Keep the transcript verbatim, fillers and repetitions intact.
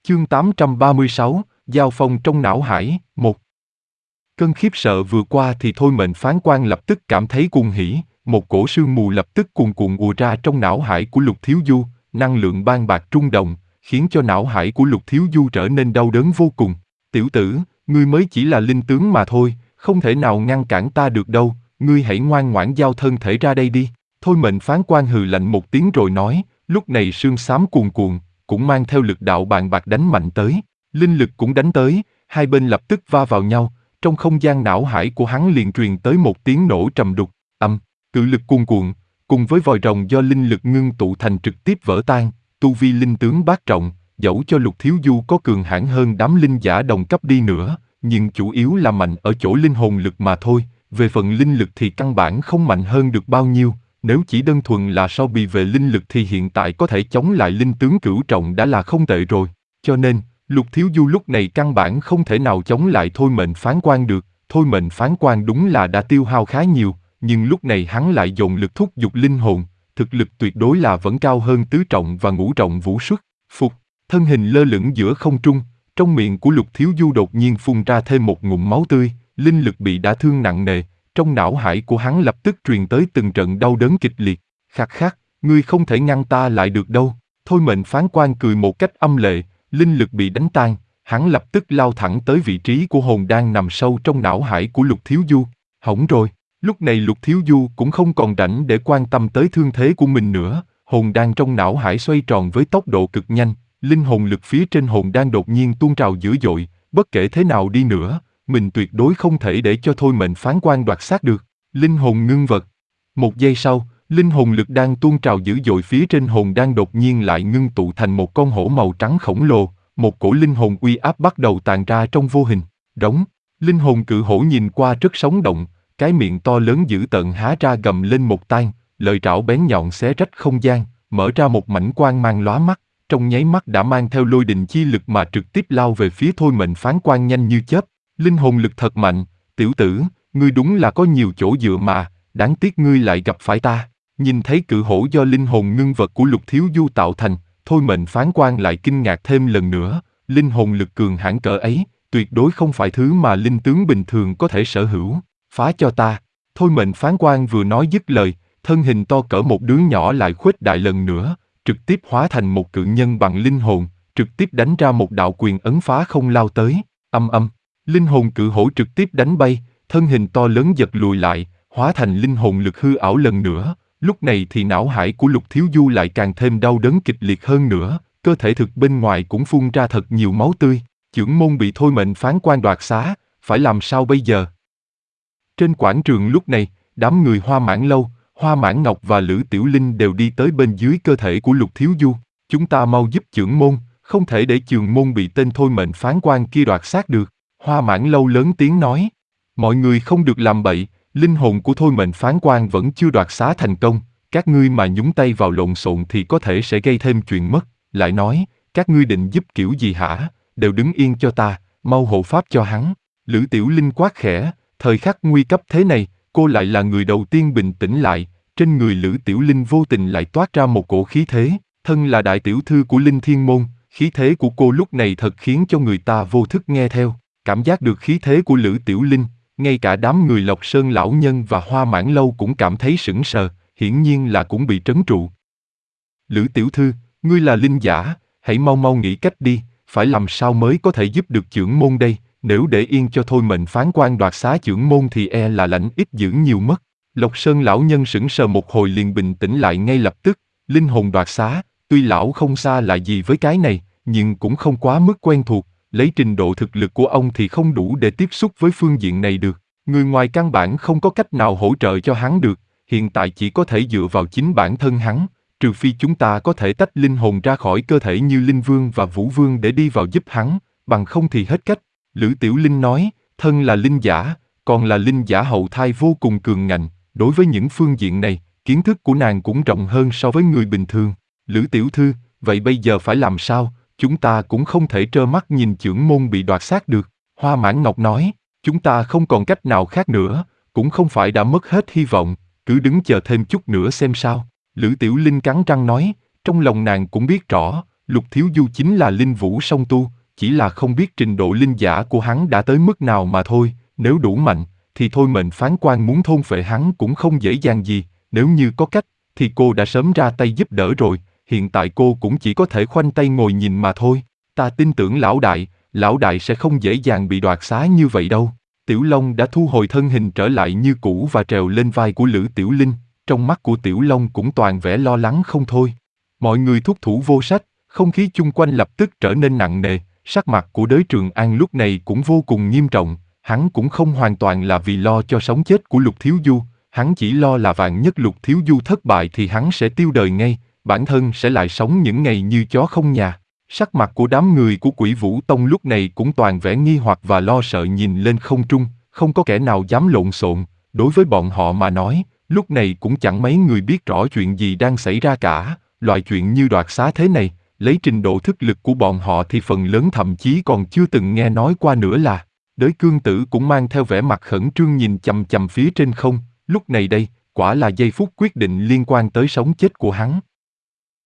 Chương tám trăm ba mươi sáu, Giao phong trong não hải, một. Cơn khiếp sợ vừa qua thì thôi mệnh phán quan lập tức cảm thấy cuồng hỉ, một cổ sương mù lập tức cuồn cuộn ùa ra trong não hải của Lục Thiếu Du, năng lượng ban bạc trung động, khiến cho não hải của Lục Thiếu Du trở nên đau đớn vô cùng. Tiểu tử, ngươi mới chỉ là linh tướng mà thôi, không thể nào ngăn cản ta được đâu, ngươi hãy ngoan ngoãn giao thân thể ra đây đi. Thôi mệnh phán quan hừ lạnh một tiếng rồi nói, lúc này sương xám cuồn cuộn, cũng mang theo lực đạo bàn bạc đánh mạnh tới, linh lực cũng đánh tới, hai bên lập tức va vào nhau, trong không gian não hải của hắn liền truyền tới một tiếng nổ trầm đục, âm, cự lực cuồn cuộn, cùng với vòi rồng do linh lực ngưng tụ thành trực tiếp vỡ tan, tu vi linh tướng bát trọng, dẫu cho Lục Thiếu Du có cường hãn hơn đám linh giả đồng cấp đi nữa, nhưng chủ yếu là mạnh ở chỗ linh hồn lực mà thôi, về phần linh lực thì căn bản không mạnh hơn được bao nhiêu. Nếu chỉ đơn thuần là so bì về linh lực thì hiện tại có thể chống lại linh tướng cửu trọng đã là không tệ rồi. Cho nên, Lục Thiếu Du lúc này căn bản không thể nào chống lại thôi mệnh phán quan được. Thôi mệnh phán quan đúng là đã tiêu hao khá nhiều, nhưng lúc này hắn lại dồn lực thúc giục linh hồn, thực lực tuyệt đối là vẫn cao hơn tứ trọng và ngũ trọng vũ xuất. Phục, thân hình lơ lửng giữa không trung, trong miệng của Lục Thiếu Du đột nhiên phun ra thêm một ngụm máu tươi, linh lực bị đả thương nặng nề. Trong não hải của hắn lập tức truyền tới từng trận đau đớn kịch liệt. Khắc khắc, ngươi không thể ngăn ta lại được đâu. Thôi mệnh phán quan cười một cách âm lệ, linh lực bị đánh tan, hắn lập tức lao thẳng tới vị trí của hồn đan nằm sâu trong não hải của Lục Thiếu Du. Hỏng rồi, lúc này Lục Thiếu Du cũng không còn rảnh để quan tâm tới thương thế của mình nữa. Hồn đan trong não hải xoay tròn với tốc độ cực nhanh, linh hồn lực phía trên hồn đan đột nhiên tuôn trào dữ dội, bất kể thế nào đi nữa, mình tuyệt đối không thể để cho thôi mệnh phán quan đoạt xác được. Linh hồn ngưng vật. Một giây sau, linh hồn lực đang tuôn trào dữ dội phía trên hồn đan đột nhiên lại ngưng tụ thành một con hổ màu trắng khổng lồ, một cổ linh hồn uy áp bắt đầu tràn ra trong vô hình. Đống, linh hồn cự hổ nhìn qua rất sống động, cái miệng to lớn dữ tợn há ra gầm lên một tang, lợi trảo bén nhọn xé rách không gian, mở ra một mảnh quang mang lóa mắt, trong nháy mắt đã mang theo lôi đình chi lực mà trực tiếp lao về phía thôi mệnh phán quan nhanh như chớp. Linh hồn lực thật mạnh, tiểu tử, ngươi đúng là có nhiều chỗ dựa mà, đáng tiếc ngươi lại gặp phải ta. Nhìn thấy cự hổ do linh hồn ngưng vật của Lục Thiếu Du tạo thành, thôi mệnh phán quan lại kinh ngạc thêm lần nữa, linh hồn lực cường hãn cỡ ấy, tuyệt đối không phải thứ mà linh tướng bình thường có thể sở hữu. Phá cho ta. Thôi mệnh phán quan vừa nói dứt lời, thân hình to cỡ một đứa nhỏ lại khuếch đại lần nữa, trực tiếp hóa thành một cự nhân bằng linh hồn, trực tiếp đánh ra một đạo quyền ấn phá không lao tới, âm âm. Linh hồn cự hổ trực tiếp đánh bay, thân hình to lớn giật lùi lại, hóa thành linh hồn lực hư ảo lần nữa. Lúc này thì não hải của Lục Thiếu Du lại càng thêm đau đớn kịch liệt hơn nữa, cơ thể thực bên ngoài cũng phun ra thật nhiều máu tươi. Chưởng môn bị thôi mệnh phán quan đoạt xá, phải làm sao bây giờ? Trên quảng trường lúc này, đám người Hoa Mãn Lâu, Hoa Mãn Ngọc và Lữ Tiểu Linh đều đi tới bên dưới cơ thể của Lục Thiếu Du. Chúng ta mau giúp chưởng môn, không thể để chưởng môn bị tên thôi mệnh phán quan kia đoạt xác được. Hoa Mãn Lâu lớn tiếng nói, mọi người không được làm bậy, linh hồn của thôi mệnh phán quan vẫn chưa đoạt xá thành công, các ngươi mà nhúng tay vào lộn xộn thì có thể sẽ gây thêm chuyện mất. Lại nói, các ngươi định giúp kiểu gì hả, đều đứng yên cho ta, mau hộ pháp cho hắn. Lữ Tiểu Linh quát khẽ, thời khắc nguy cấp thế này, cô lại là người đầu tiên bình tĩnh lại, trên người Lữ Tiểu Linh vô tình lại toát ra một cổ khí thế, thân là đại tiểu thư của Linh Thiên Môn, khí thế của cô lúc này thật khiến cho người ta vô thức nghe theo. Cảm giác được khí thế của Lữ Tiểu Linh, ngay cả đám người Lộc Sơn lão nhân và Hoa Mãn Lâu cũng cảm thấy sững sờ, hiển nhiên là cũng bị trấn trụ. Lữ tiểu thư, ngươi là linh giả, hãy mau mau nghĩ cách đi, phải làm sao mới có thể giúp được chưởng môn đây, nếu để yên cho thôi mệnh phán quan đoạt xá chưởng môn thì e là lãnh ít dữ nhiều mất. Lộc Sơn lão nhân sững sờ một hồi liền bình tĩnh lại ngay lập tức, linh hồn đoạt xá, tuy lão không xa lạ gì với cái này, nhưng cũng không quá mức quen thuộc. Lấy trình độ thực lực của ông thì không đủ để tiếp xúc với phương diện này được. Người ngoài căn bản không có cách nào hỗ trợ cho hắn được, hiện tại chỉ có thể dựa vào chính bản thân hắn, trừ phi chúng ta có thể tách linh hồn ra khỏi cơ thể như Linh Vương và Vũ Vương để đi vào giúp hắn, bằng không thì hết cách. Lữ Tiểu Linh nói, thân là linh giả, còn là linh giả hậu thai vô cùng cường ngạnh, đối với những phương diện này, kiến thức của nàng cũng rộng hơn so với người bình thường. Lữ tiểu thư, vậy bây giờ phải làm sao? Chúng ta cũng không thể trơ mắt nhìn chưởng môn bị đoạt xác được. Hoa Mãn Ngọc nói, chúng ta không còn cách nào khác nữa, cũng không phải đã mất hết hy vọng, cứ đứng chờ thêm chút nữa xem sao. Lữ Tiểu Linh cắn răng nói, trong lòng nàng cũng biết rõ, Lục Thiếu Du chính là linh vũ song tu, chỉ là không biết trình độ linh giả của hắn đã tới mức nào mà thôi, nếu đủ mạnh, thì thôi mệnh phán quan muốn thôn phệ hắn cũng không dễ dàng gì, nếu như có cách, thì cô đã sớm ra tay giúp đỡ rồi, hiện tại cô cũng chỉ có thể khoanh tay ngồi nhìn mà thôi. Ta tin tưởng lão đại, lão đại sẽ không dễ dàng bị đoạt xá như vậy đâu. Tiểu Long đã thu hồi thân hình trở lại như cũ và trèo lên vai của Lữ Tiểu Linh, trong mắt của Tiểu Long cũng toàn vẻ lo lắng không thôi. Mọi người thúc thủ vô sách, không khí chung quanh lập tức trở nên nặng nề, sắc mặt của Đới Trường An lúc này cũng vô cùng nghiêm trọng, hắn cũng không hoàn toàn là vì lo cho sống chết của Lục Thiếu Du, hắn chỉ lo là vạn nhất Lục Thiếu Du thất bại thì hắn sẽ tiêu đời ngay, bản thân sẽ lại sống những ngày như chó không nhà. Sắc mặt của đám người của Quỷ Vũ Tông lúc này cũng toàn vẻ nghi hoặc và lo sợ nhìn lên không trung, không có kẻ nào dám lộn xộn, đối với bọn họ mà nói, lúc này cũng chẳng mấy người biết rõ chuyện gì đang xảy ra cả, loại chuyện như đoạt xá thế này, lấy trình độ thức lực của bọn họ thì phần lớn thậm chí còn chưa từng nghe nói qua nữa là. Đới Cương Tử cũng mang theo vẻ mặt khẩn trương nhìn chằm chằm phía trên không, lúc này đây, quả là giây phút quyết định liên quan tới sống chết của hắn.